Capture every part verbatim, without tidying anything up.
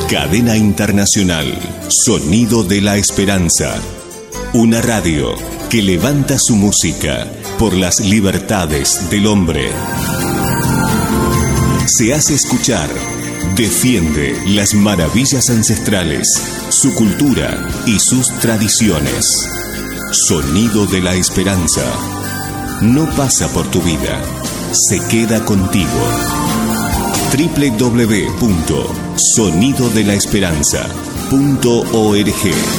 Cadena Internacional, Sonido de la Esperanza. Una radio que levanta su música por las libertades del hombre. Se hace escuchar, defiende las maravillas ancestrales, su cultura y sus tradiciones. Sonido de la Esperanza. No pasa por tu vida, se queda contigo. doble u doble u doble u punto sonido de la esperanza punto org.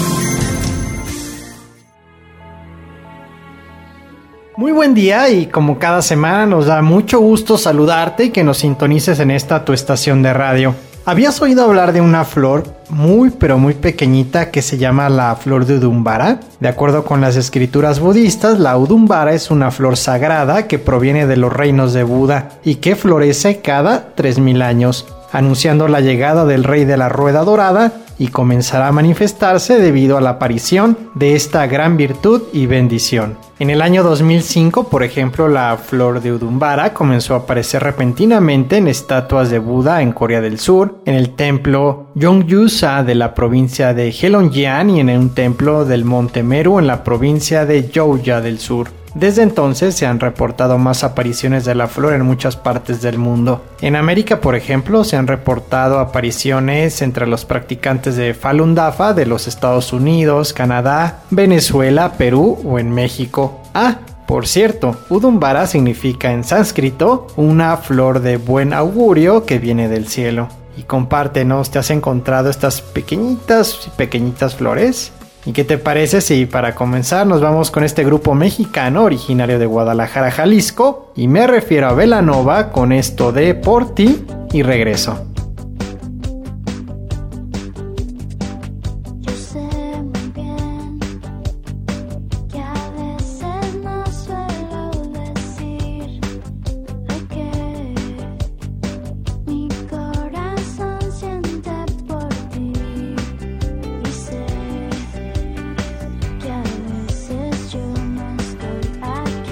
Muy buen día, y como cada semana nos da mucho gusto saludarte y que nos sintonices en esta tu estación de radio. ¿Habías oído hablar de una flor muy pero muy pequeñita que se llama la flor de Udumbara? De acuerdo con las escrituras budistas, la Udumbara es una flor sagrada que proviene de los reinos de Buda y que florece cada tres mil años, anunciando la llegada del rey de la rueda dorada, y comenzará a manifestarse debido a la aparición de esta gran virtud y bendición. En el año dos mil cinco, por ejemplo, la flor de Udumbara comenzó a aparecer repentinamente en estatuas de Buda en Corea del Sur, en el templo Yongyu-sa de la provincia de Heilongjiang y en un templo del monte Meru en la provincia de Jeolla del Sur. Desde entonces se han reportado más apariciones de la flor en muchas partes del mundo. En América, por ejemplo, se han reportado apariciones entre los practicantes de Falun Dafa de los Estados Unidos, Canadá, Venezuela, Perú o en México. Ah, por cierto, Udumbara significa en sánscrito una flor de buen augurio que viene del cielo. Y compártenos, ¿te has encontrado estas pequeñitas y pequeñitas flores? ¿Y qué te parece si para comenzar nos vamos con este grupo mexicano originario de Guadalajara, Jalisco? Y me refiero a Belanova con esto de Por Ti y Regreso.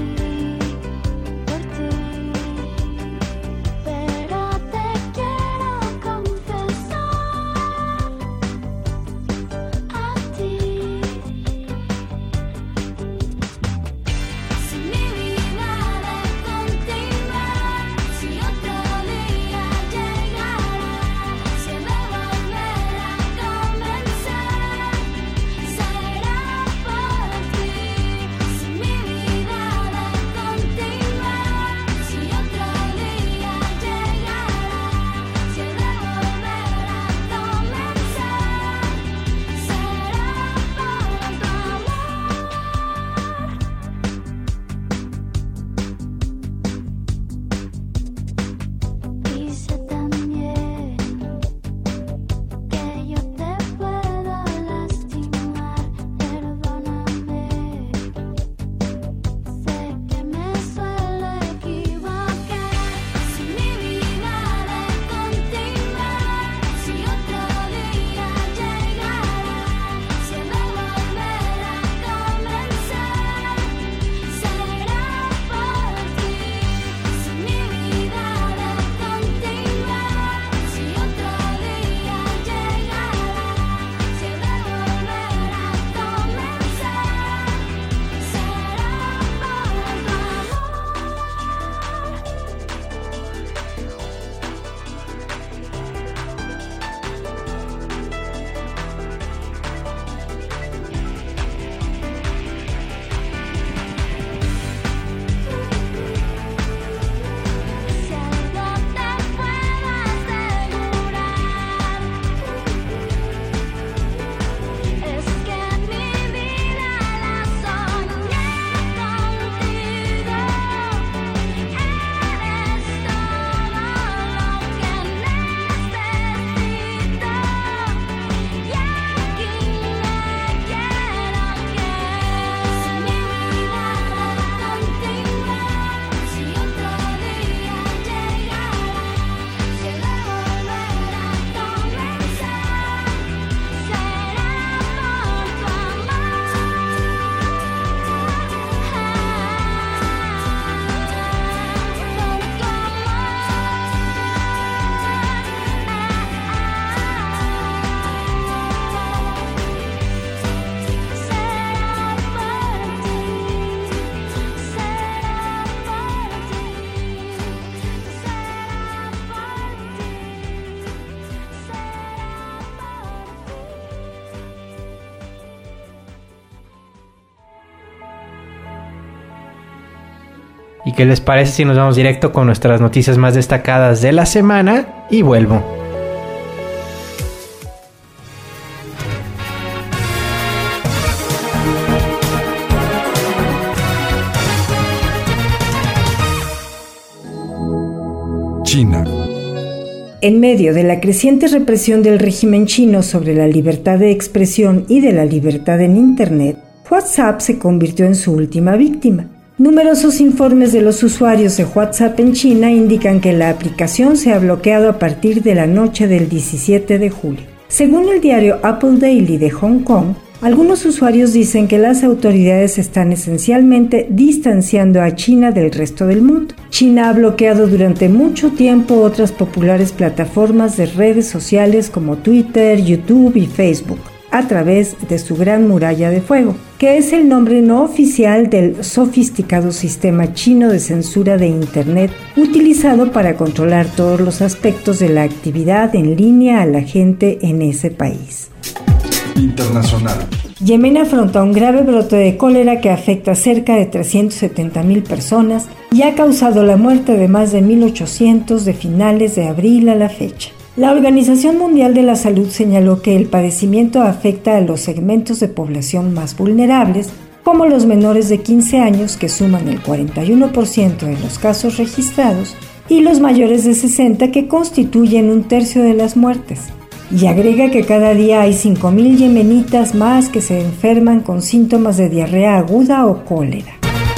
Pero te quiero ¿Y qué les parece si nos vamos directo con nuestras noticias más destacadas de la semana? Y vuelvo. China. En medio de la creciente represión del régimen chino sobre la libertad de expresión y de la libertad en Internet, WhatsApp se convirtió en su última víctima. Numerosos informes de los usuarios de WhatsApp en China indican que la aplicación se ha bloqueado a partir de la noche del diecisiete de julio. Según el diario Apple Daily de Hong Kong, algunos usuarios dicen que las autoridades están esencialmente distanciando a China del resto del mundo. China ha bloqueado durante mucho tiempo otras populares plataformas de redes sociales como Twitter, YouTube y Facebook, a través de su Gran Muralla de Fuego, que es el nombre no oficial del sofisticado sistema chino de censura de Internet utilizado para controlar todos los aspectos de la actividad en línea a la gente en ese país. Internacional. Yemen afronta un grave brote de cólera que afecta a cerca de trescientas setenta mil personas y ha causado la muerte de más de mil ochocientos de finales de abril a la fecha. La Organización Mundial de la Salud señaló que el padecimiento afecta a los segmentos de población más vulnerables, como los menores de quince años, que suman el cuarenta y uno por ciento de los casos registrados, y los mayores de sesenta, que constituyen un tercio de las muertes. Y agrega que cada día hay cinco mil yemenitas más que se enferman con síntomas de diarrea aguda o cólera.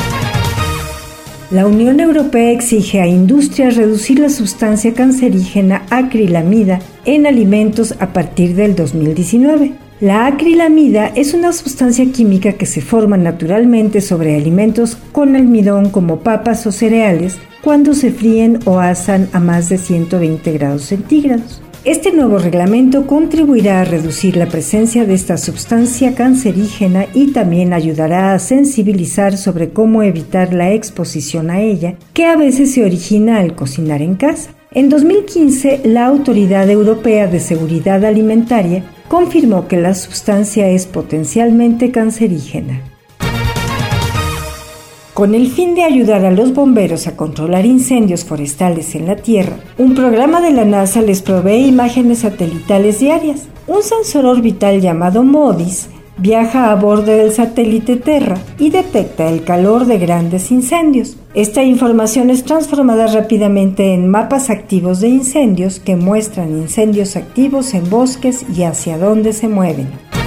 La Unión Europea exige a industrias reducir la sustancia cancerígena acrilamida en alimentos a partir del dos mil diecinueve. La acrilamida es una sustancia química que se forma naturalmente sobre alimentos con almidón como papas o cereales cuando se fríen o asan a más de ciento veinte grados centígrados. Este nuevo reglamento contribuirá a reducir la presencia de esta sustancia cancerígena y también ayudará a sensibilizar sobre cómo evitar la exposición a ella, que a veces se origina al cocinar en casa. En dos mil quince, la Autoridad Europea de Seguridad Alimentaria confirmó que la sustancia es potencialmente cancerígena. Con el fin de ayudar a los bomberos a controlar incendios forestales en la Tierra, un programa de la NASA les provee imágenes satelitales diarias. Un sensor orbital llamado MODIS viaja a bordo del satélite Terra y detecta el calor de grandes incendios. Esta información es transformada rápidamente en mapas activos de incendios que muestran incendios activos en bosques y hacia dónde se mueven.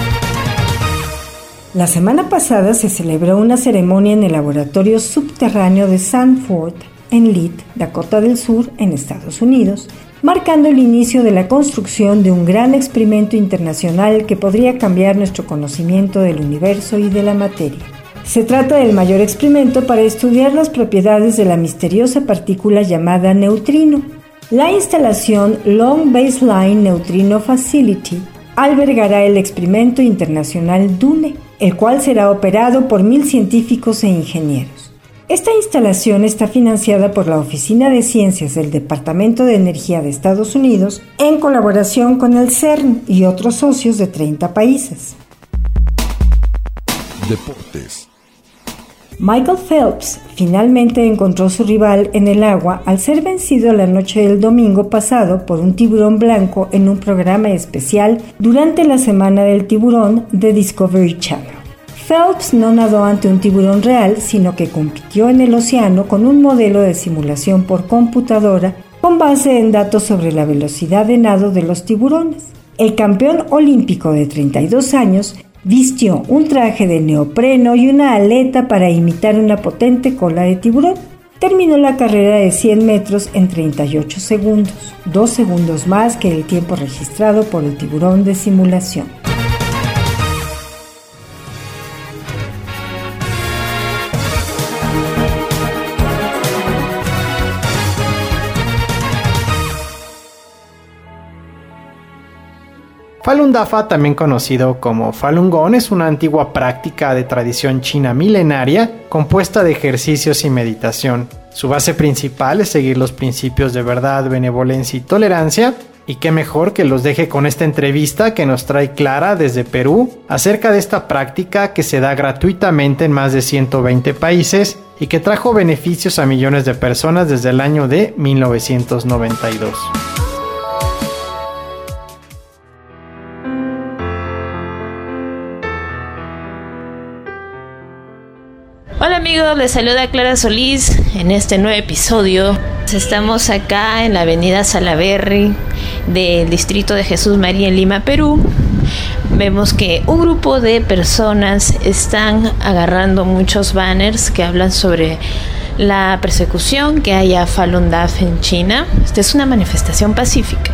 La semana pasada se celebró una ceremonia en el laboratorio subterráneo de Sanford, en Lead, Dakota del Sur, en Estados Unidos, marcando el inicio de la construcción de un gran experimento internacional que podría cambiar nuestro conocimiento del universo y de la materia. Se trata del mayor experimento para estudiar las propiedades de la misteriosa partícula llamada neutrino. La instalación Long Baseline Neutrino Facility albergará el experimento internacional DUNE, el cual será operado por mil científicos e ingenieros. Esta instalación está financiada por la Oficina de Ciencias del Departamento de Energía de Estados Unidos en colaboración con el CERN y otros socios de treinta países. Deportes. Michael Phelps finalmente encontró su rival en el agua al ser vencido la noche del domingo pasado por un tiburón blanco en un programa especial durante la Semana del Tiburón de Discovery Channel. Phelps no nadó ante un tiburón real, sino que compitió en el océano con un modelo de simulación por computadora con base en datos sobre la velocidad de nado de los tiburones. El campeón olímpico de treinta y dos años vistió un traje de neopreno y una aleta para imitar una potente cola de tiburón. Terminó la carrera de cien metros en treinta y ocho segundos, dos segundos más que el tiempo registrado por el tiburón de simulación. Falun Dafa, también conocido como Falun Gong, es una antigua práctica de tradición china milenaria compuesta de ejercicios y meditación. Su base principal es seguir los principios de verdad, benevolencia y tolerancia, Y qué mejor que los deje con esta entrevista que nos trae Clara desde Perú acerca de esta práctica que se da gratuitamente en más de ciento veinte países y que trajo beneficios a millones de personas desde el año de mil novecientos noventa y dos. Hola amigos, les saluda Clara Solís en este nuevo episodio. Estamos acá en la avenida Salaberry del distrito de Jesús María en Lima, Perú. Vemos que un grupo de personas están agarrando muchos banners que hablan sobre la persecución que hay a Falun Dafa en China. Esta es una manifestación pacífica.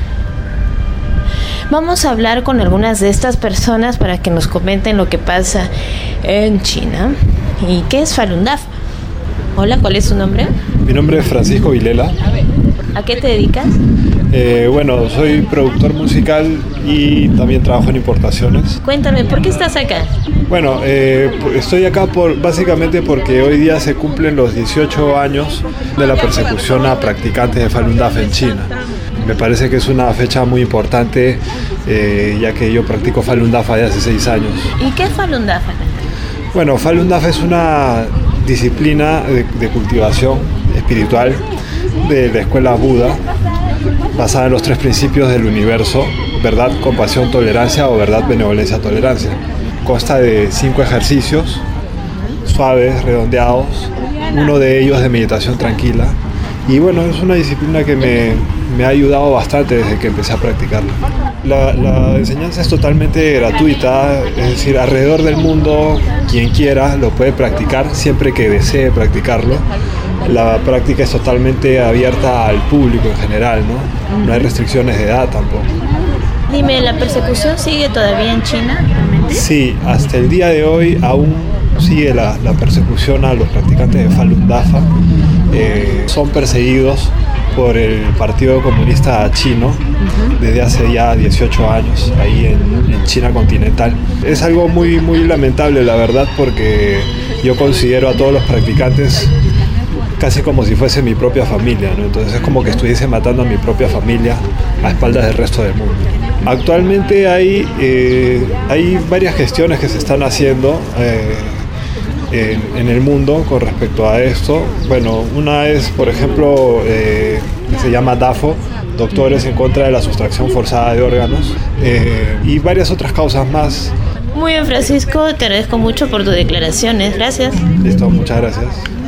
Vamos a hablar con algunas de estas personas para que nos comenten lo que pasa en China. ¿Y qué es Falun Dafa? Hola, ¿cuál es su nombre? Mi nombre es Francisco Vilela. ¿A qué te dedicas? Eh, bueno, soy productor musical y también trabajo en importaciones. Cuéntame, ¿por qué estás acá? Bueno, eh, estoy acá por, básicamente porque hoy día se cumplen los dieciocho años de la persecución a practicantes de Falun Dafa en China. Me parece que es una fecha muy importante, eh, ya que yo practico Falun Dafa de hace seis años. ¿Y qué es Falun Dafa? Bueno, Falun Dafa es una disciplina de, de cultivación espiritual de la escuela Buda, basada en los tres principios del universo: verdad, compasión, tolerancia, o verdad, benevolencia, tolerancia. Consta de cinco ejercicios suaves, redondeados, uno de ellos de meditación tranquila. Y bueno, es una disciplina que me, me ha ayudado bastante desde que empecé a practicarla. La, la enseñanza es totalmente gratuita, es decir, alrededor del mundo quien quiera lo puede practicar siempre que desee practicarlo. La práctica es totalmente abierta al público en general, ¿no? No hay restricciones de edad tampoco. Dime, ¿la persecución sigue todavía en China realmente? Sí, hasta el día de hoy aún sigue la, la persecución a los practicantes de Falun Dafa. Eh, son perseguidos por el Partido Comunista Chino desde hace ya dieciocho años, ahí en, en China continental. Es algo muy, muy lamentable, la verdad, porque yo considero a todos los practicantes casi como si fuese mi propia familia, ¿no? Entonces es como que estuviese matando a mi propia familia a espaldas del resto del mundo. Actualmente hay, eh, hay varias gestiones que se están haciendo eh, en, en el mundo con respecto a esto. Bueno, una es, por ejemplo, eh, que se llama DAFO, Doctores en contra de la sustracción forzada de órganos, eh, y varias otras causas más. Muy bien, Francisco, te agradezco mucho por tus declaraciones. Gracias. Listo, muchas gracias.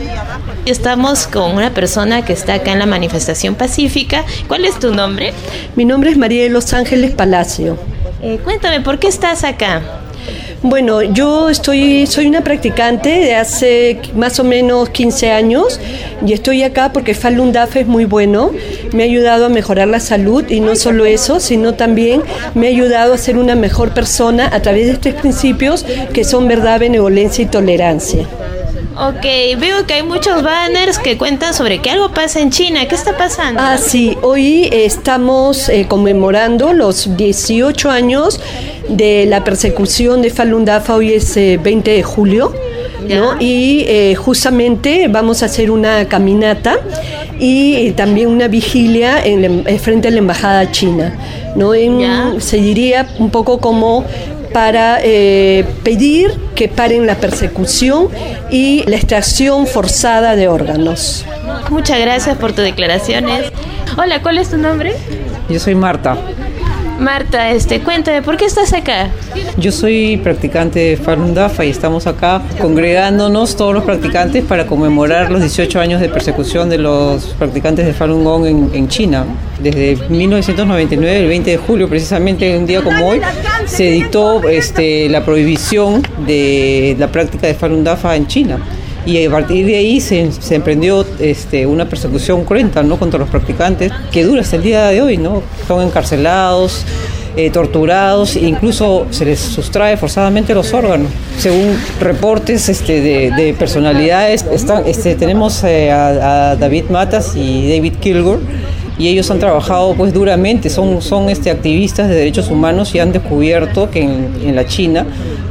Estamos con una persona que está acá en la manifestación pacífica. ¿Cuál es tu nombre? Mi nombre es María de Los Ángeles Palacio. Eh, cuéntame, ¿por qué estás acá? Bueno, yo estoy, soy una practicante de hace más o menos quince años y estoy acá porque Falun Dafa es muy bueno, me ha ayudado a mejorar la salud y no solo eso, sino también me ha ayudado a ser una mejor persona a través de estos principios que son verdad, benevolencia y tolerancia. Ok, veo que hay muchos banners que cuentan sobre que algo pasa en China. ¿Qué está pasando? Ah, sí, hoy eh, estamos eh, conmemorando los dieciocho años de la persecución de Falun Dafa. Hoy es eh, veinte de julio, ¿no? Y eh, justamente vamos a hacer una caminata y eh, también una vigilia en la, frente a la embajada china, ¿no? En, se diría un poco como para eh, pedir que paren la persecución y la extracción forzada de órganos. Muchas gracias por tus declaraciones. Hola, ¿cuál es tu nombre? Yo soy Marta. Marta, este, cuéntame, ¿por qué estás acá? Yo soy practicante de Falun Dafa y estamos acá congregándonos todos los practicantes para conmemorar los dieciocho años de persecución de los practicantes de Falun Gong en, en China. Desde mil novecientos noventa y nueve, el veinte de julio, precisamente un día como hoy, se dictó este, la prohibición de la práctica de Falun Dafa en China. Y a partir de ahí se, se emprendió este, una persecución cruenta, ¿no?, contra los practicantes, que dura hasta el día de hoy, ¿no? Son encarcelados, eh, torturados, e incluso se les sustrae forzadamente los órganos. Según reportes este, de, de personalidades, están, este, tenemos eh, a, a David Matas y David Kilgore, y ellos han trabajado pues duramente, son, son este, activistas de derechos humanos y han descubierto que en, en la China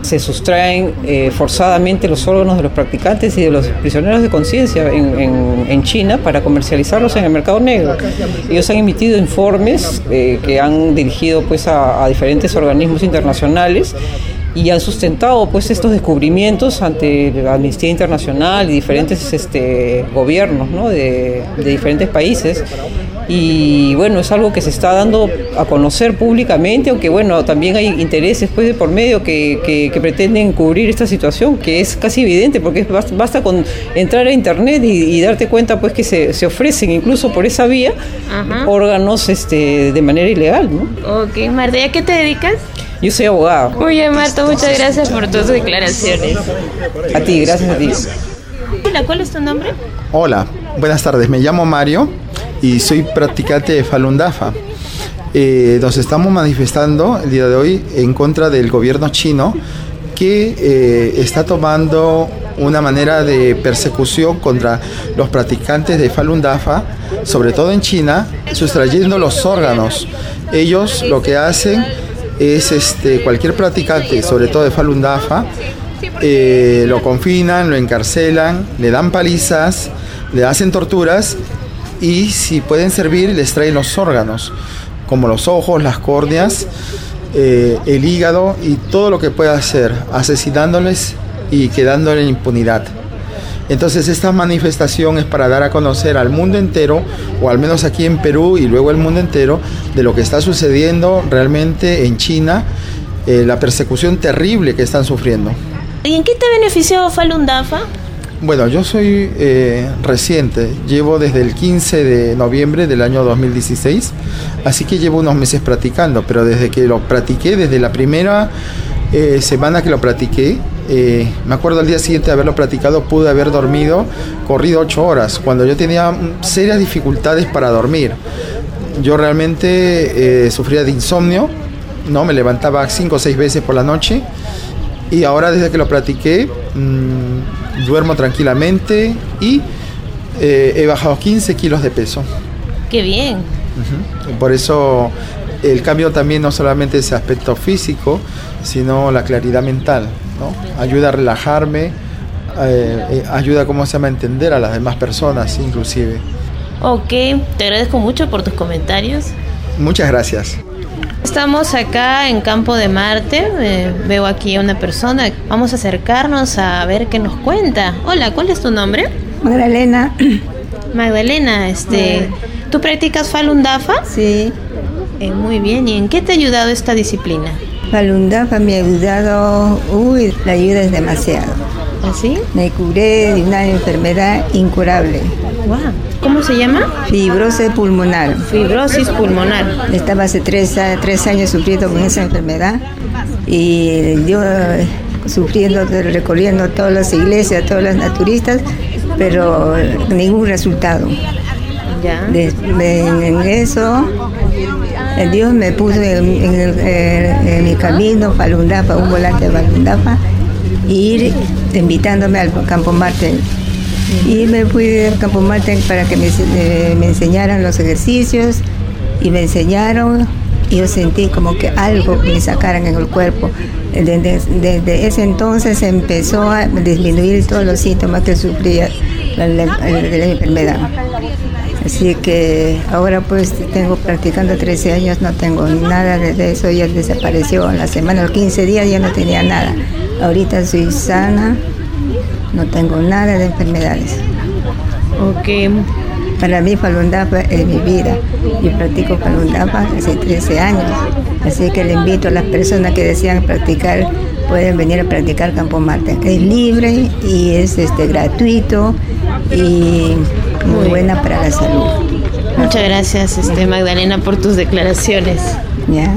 se sustraen eh, forzadamente los órganos de los practicantes y de los prisioneros de conciencia en, en, en China para comercializarlos en el mercado negro. Ellos han emitido informes eh, que han dirigido pues a, a diferentes organismos internacionales y han sustentado pues estos descubrimientos ante la Amnistía Internacional y diferentes este, gobiernos, ¿no? de, de diferentes países. Y bueno, es algo que se está dando a conocer públicamente, aunque bueno, también hay intereses pues de por medio que, que, que pretenden cubrir esta situación, que es casi evidente, porque basta, basta con entrar a internet y, y darte cuenta pues que se, se ofrecen incluso por esa vía Ajá. órganos este, de manera ilegal, ¿no? Ok, Marta, ¿a qué te dedicas? Yo soy abogada. Muy bien, Marta, muchas gracias por tus declaraciones. A ti, gracias a ti. Hola, ¿cuál es tu nombre? Hola, buenas tardes, me llamo Mario y soy practicante de Falun Dafa. Eh, nos estamos manifestando el día de hoy en contra del gobierno chino que eh, está tomando una manera de persecución contra los practicantes de Falun Dafa, sobre todo en China, sustrayendo los órganos. Ellos lo que hacen es este, cualquier practicante, sobre todo de Falun Dafa, eh, lo confinan, lo encarcelan, le dan palizas, le hacen torturas y si pueden servir les traen los órganos, como los ojos, las córneas, eh, el hígado y todo lo que pueda hacer, asesinándoles y quedándole en impunidad. Entonces esta manifestación es para dar a conocer al mundo entero, o al menos aquí en Perú y luego el mundo entero, de lo que está sucediendo realmente en China, eh, la persecución terrible que están sufriendo. ¿Y en qué te benefició Falun Dafa? Bueno, yo soy eh, reciente, llevo desde el quince de noviembre del año dos mil dieciséis, así que llevo unos meses practicando, pero desde que lo practiqué, desde la primera eh, semana que lo practiqué, eh, me acuerdo al día siguiente de haberlo practicado, pude haber dormido, corrido ocho horas, cuando yo tenía serias dificultades para dormir. Yo realmente eh, sufría de insomnio, ¿no? Me levantaba cinco o seis veces por la noche, y ahora desde que lo practiqué, mmm, duermo tranquilamente y eh, he bajado quince kilos de peso. ¡Qué bien! Uh-huh. Por eso el cambio también no solamente es aspecto físico, sino la claridad mental, ¿no? Ayuda a relajarme, eh, eh, ayuda, ¿cómo se llama?, a entender a las demás personas, inclusive. Ok, te agradezco mucho por tus comentarios. Muchas gracias. Estamos acá en Campo de Marte, eh, veo aquí a una persona, vamos a acercarnos a ver qué nos cuenta. Hola, ¿cuál es tu nombre? Magdalena. Magdalena, este, ¿tú practicas Falun Dafa? Sí. Eh, muy bien, ¿y en qué te ha ayudado esta disciplina? Falun Dafa me ha ayudado, uy, la ayuda es demasiado. ¿Así? Me curé de una enfermedad incurable. Wow. ¿Cómo se llama? Fibrosis pulmonar. Fibrosis pulmonar. Estaba hace tres, tres años sufriendo con esa enfermedad y yo sufriendo, recorriendo todas las iglesias, todas las naturistas, pero ningún resultado. Ya. De, de, en eso, Dios me puso en, en, el, en mi camino Falun Dafa, un volante de Falun Dafa, y ir invitándome al Campo Marte. Y me fui al Campo Marte para que me, eh, me enseñaran los ejercicios y me enseñaron y yo sentí como que algo me sacaran en el cuerpo. Desde, desde ese entonces empezó a disminuir todos los síntomas que sufría de la, de la enfermedad. Así que ahora pues tengo practicando trece años, no tengo nada de eso, ya desapareció. En la semana, los quince días ya no tenía nada. Ahorita soy sana, no tengo nada de enfermedades. Ok. Para mí Falun Dafa es mi vida. Yo practico Falun Dafa hace trece años. Así que le invito a las personas que desean practicar, pueden venir a practicar Campo Marte. Es libre y es este, gratuito y muy buena para la salud. Muchas gracias, este, Magdalena, por tus declaraciones. Ya.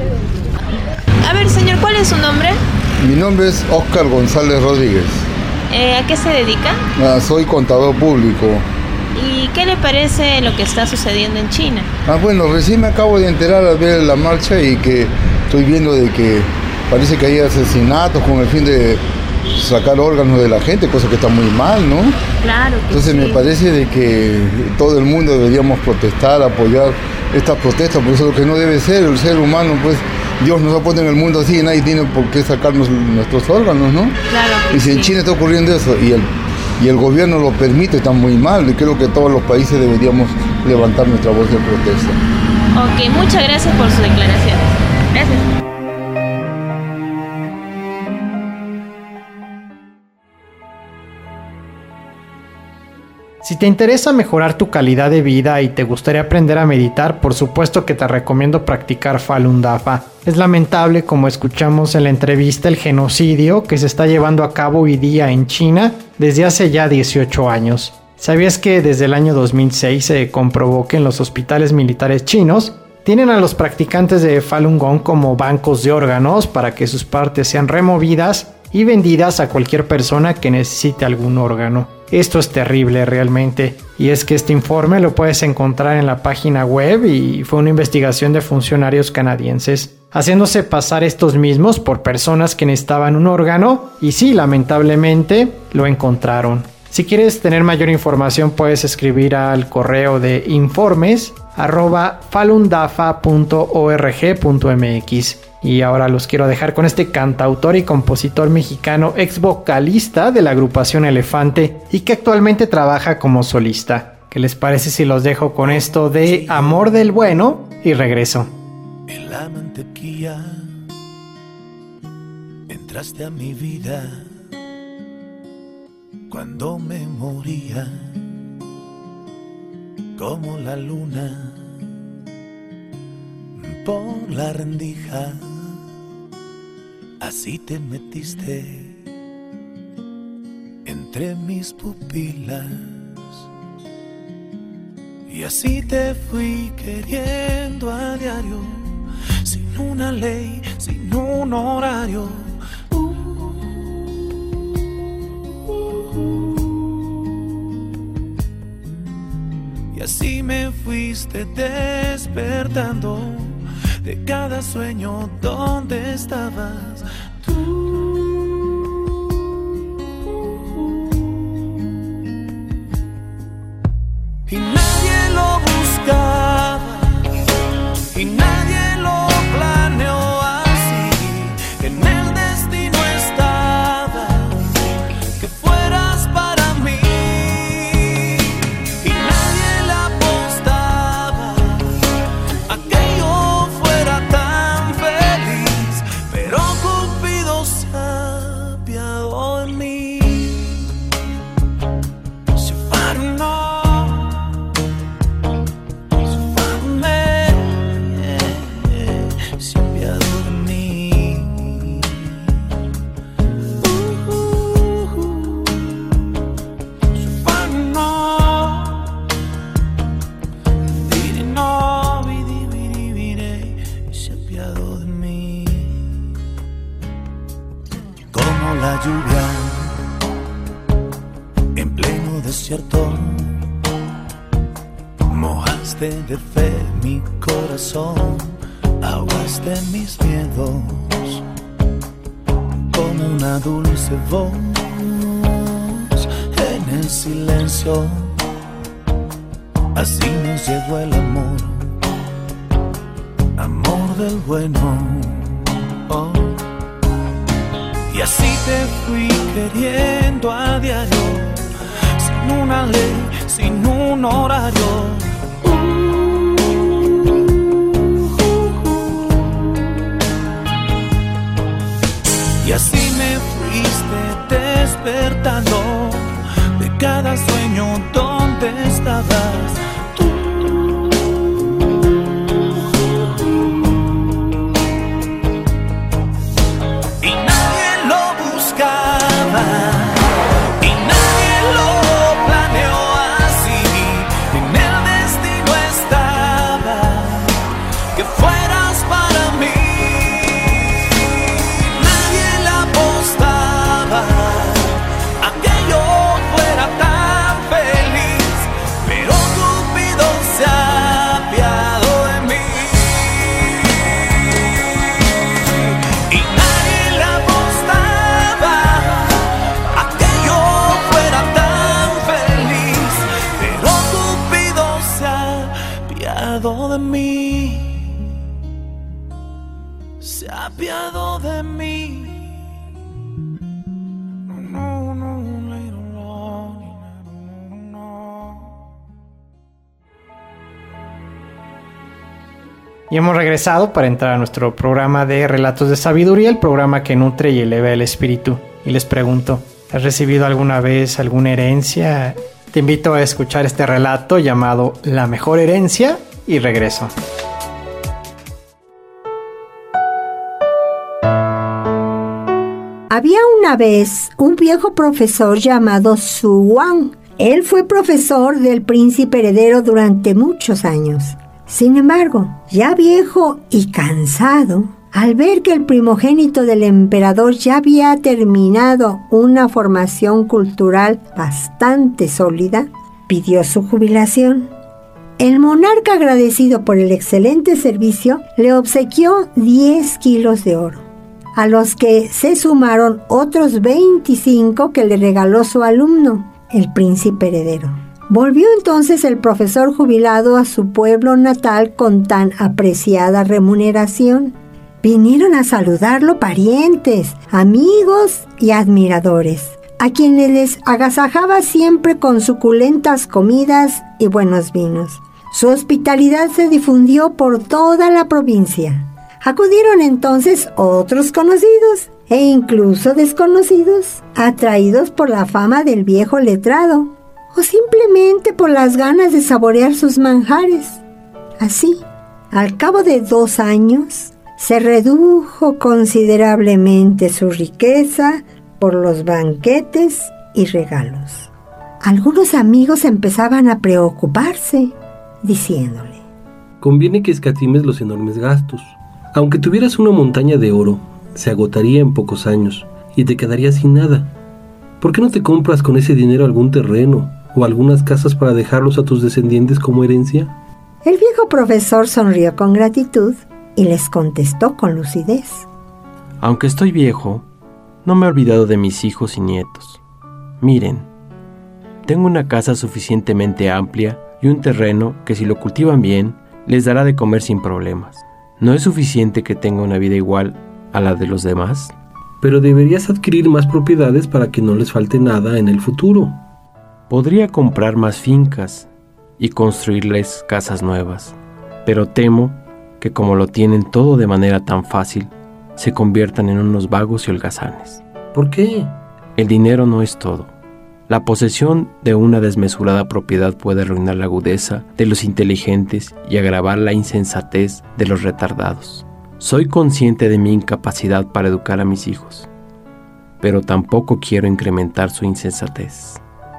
A ver, señor, ¿cuál es su nombre? Mi nombre es Óscar González Rodríguez. Eh, ¿A qué se dedica? Ah, soy contador público. ¿Y qué le parece lo que está sucediendo en China? Ah, bueno, recién me acabo de enterar al ver la marcha y que estoy viendo de que parece que hay asesinatos con el fin de sacar órganos de la gente, cosa que está muy mal, ¿no? Claro que Entonces sí. me parece de que todo el mundo deberíamos protestar, apoyar estas protestas, porque eso es lo que no debe ser. El ser humano pues Dios nos ha puesto en el mundo así y nadie tiene por qué sacarnos nuestros órganos, ¿no? Claro. Y si en China está ocurriendo eso y el, y el gobierno lo permite, está muy mal. Y creo que todos los países deberíamos levantar nuestra voz de protesta. Ok, muchas gracias por sus declaraciones. Gracias. Si te interesa mejorar tu calidad de vida y te gustaría aprender a meditar, por supuesto que te recomiendo practicar Falun Dafa. Es lamentable, como escuchamos en la entrevista, el genocidio que se está llevando a cabo hoy día en China desde hace ya dieciocho años. ¿Sabías que desde el año dos mil seis se comprobó que en los hospitales militares chinos tienen a los practicantes de Falun Gong como bancos de órganos para que sus partes sean removidas y vendidas a cualquier persona que necesite algún órgano? Esto es terrible realmente, y es que este informe lo puedes encontrar en la página web y fue una investigación de funcionarios canadienses, haciéndose pasar estos mismos por personas que necesitaban un órgano, y sí, lamentablemente lo encontraron. Si quieres tener mayor información puedes escribir al correo de informes arroba falundafa punto org punto mx. Y ahora los quiero dejar con este cantautor y compositor mexicano, ex vocalista de la agrupación Elefante y que actualmente trabaja como solista. ¿Qué les parece si los dejo con esto de Amor del Bueno y regreso? En la mantequilla entraste a mi vida cuando me moría, como la luna por la rendija, así te metiste entre mis pupilas y así te fui queriendo a diario, sin una ley, sin un horario. Y así me fuiste despertando de cada sueño donde estabas tú. Y nadie lo buscaba y nadie lo planeó así. En el destino estaba que fueras para mí. Y nadie le apostaba a que yo fuera tan feliz, pero Cupido se apiadó de mí. Se paró. La lluvia en pleno desierto, mojaste de fe mi corazón, ahogaste mis miedos como una dulce voz en el silencio. Así nos llegó el amor, amor del bueno. Oh. Y así te fui queriendo a diario, sin una ley, sin un horario. Uh, uh, uh. Y así me fuiste despertando de cada sueño donde estabas tú. Y nadie lo planeó así. En el destino se ha apiadado de mí. No, no, no, later on, no, no. Y hemos regresado para entrar a nuestro programa de Relatos de Sabiduría, el programa que nutre y eleva el espíritu. Y les pregunto, ¿has recibido alguna vez alguna herencia? Te invito a escuchar este relato llamado La Mejor Herencia y regreso. Había una vez un viejo profesor llamado Su Wang. Él fue profesor del príncipe heredero durante muchos años. Sin embargo, ya viejo y cansado, al ver que el primogénito del emperador ya había terminado una formación cultural bastante sólida, pidió su jubilación. El monarca, agradecido por el excelente servicio, le obsequió diez kilos de oro, a los que se sumaron otros veinticinco que le regaló su alumno, el príncipe heredero. Volvió entonces el profesor jubilado a su pueblo natal con tan apreciada remuneración. Vinieron a saludarlo parientes, amigos y admiradores, a quienes les agasajaba siempre con suculentas comidas y buenos vinos. Su hospitalidad se difundió por toda la provincia. Acudieron entonces otros conocidos e incluso desconocidos, atraídos por la fama del viejo letrado o simplemente por las ganas de saborear sus manjares. Así, al cabo de dos años, se redujo considerablemente su riqueza por los banquetes y regalos. Algunos amigos empezaban a preocuparse, diciéndole: conviene que escatimes los enormes gastos. Aunque tuvieras una montaña de oro, se agotaría en pocos años y te quedarías sin nada. ¿Por qué no te compras con ese dinero algún terreno o algunas casas para dejarlos a tus descendientes como herencia? El viejo profesor sonrió con gratitud y les contestó con lucidez: aunque estoy viejo, no me he olvidado de mis hijos y nietos. Miren, tengo una casa suficientemente amplia y un terreno que, si lo cultivan bien, les dará de comer sin problemas. ¿No es suficiente que tenga una vida igual a la de los demás? Pero deberías adquirir más propiedades para que no les falte nada en el futuro. Podría comprar más fincas y construirles casas nuevas, pero temo que, como lo tienen todo de manera tan fácil, se conviertan en unos vagos y holgazanes. ¿Por qué? El dinero no es todo. La posesión de una desmesurada propiedad puede arruinar la agudeza de los inteligentes y agravar la insensatez de los retardados. Soy consciente de mi incapacidad para educar a mis hijos, pero tampoco quiero incrementar su insensatez.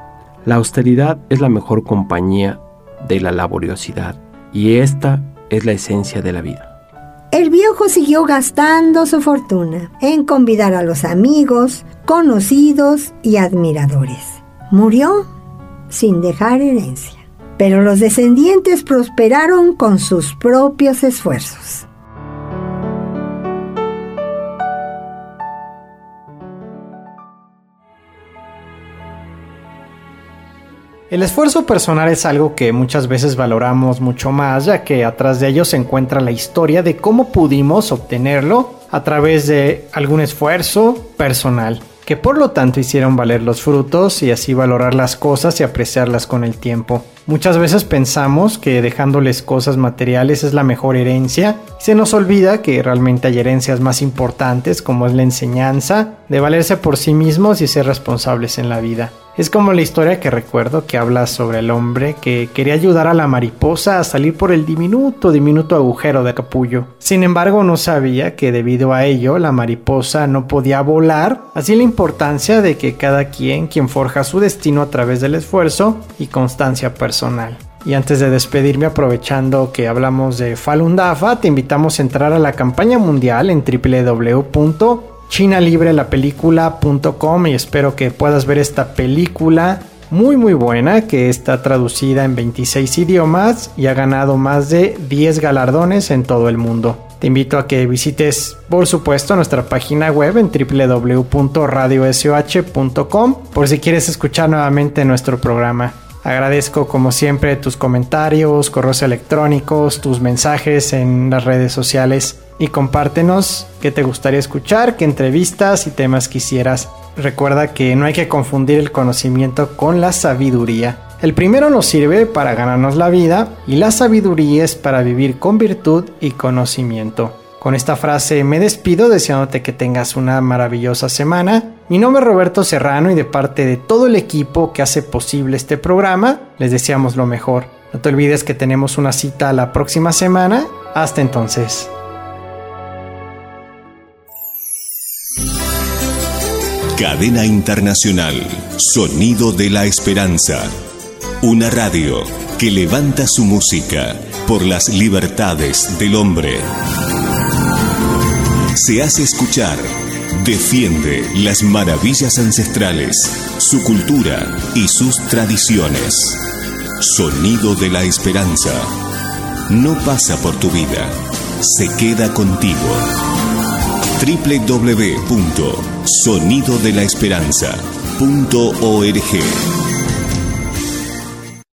La austeridad es la mejor compañía de la laboriosidad, y esta es la esencia de la vida. El viejo siguió gastando su fortuna en convidar a los amigos, conocidos y admiradores. Murió sin dejar herencia, pero los descendientes prosperaron con sus propios esfuerzos. El esfuerzo personal es algo que muchas veces valoramos mucho más, ya que atrás de ello se encuentra la historia de cómo pudimos obtenerlo a través de algún esfuerzo personal, que por lo tanto hicieron valer los frutos y así valorar las cosas y apreciarlas con el tiempo. Muchas veces pensamos que dejándoles cosas materiales es la mejor herencia y se nos olvida que realmente hay herencias más importantes, como es la enseñanza de valerse por sí mismos y ser responsables en la vida. Es como la historia que recuerdo que habla sobre el hombre que quería ayudar a la mariposa a salir por el diminuto, diminuto agujero de capullo. Sin embargo, no sabía que debido a ello la mariposa no podía volar, así la importancia de que cada quien quien forja su destino a través del esfuerzo y constancia personal. Y antes de despedirme, aprovechando que hablamos de Falun Dafa, te invitamos a entrar a la campaña mundial en doble u doble u doble u punto china libre la película punto com y espero que puedas ver esta película muy muy buena que está traducida en veintiséis idiomas y ha ganado más de diez galardones en todo el mundo. Te invito a que visites, por supuesto, nuestra página web en doble u doble u doble u punto radio soh punto com por si quieres escuchar nuevamente nuestro programa. Agradezco como siempre tus comentarios, correos electrónicos, tus mensajes en las redes sociales. y compártenos qué te gustaría escuchar, qué entrevistas y temas quisieras. Recuerda que no hay que confundir el conocimiento con la sabiduría. El primero nos sirve para ganarnos la vida y la sabiduría es para vivir con virtud y conocimiento. Con esta frase me despido deseándote que tengas una maravillosa semana. Mi nombre es Roberto Serrano y de parte de todo el equipo que hace posible este programa, les deseamos lo mejor. No te olvides que tenemos una cita la próxima semana. Hasta entonces. Cadena Internacional, Sonido de la Esperanza. Una radio que levanta su música por las libertades del hombre. Se hace escuchar, defiende las maravillas ancestrales, su cultura y sus tradiciones. Sonido de la Esperanza. No pasa por tu vida, se queda contigo. doble u doble u doble u punto sonido de la esperanza punto org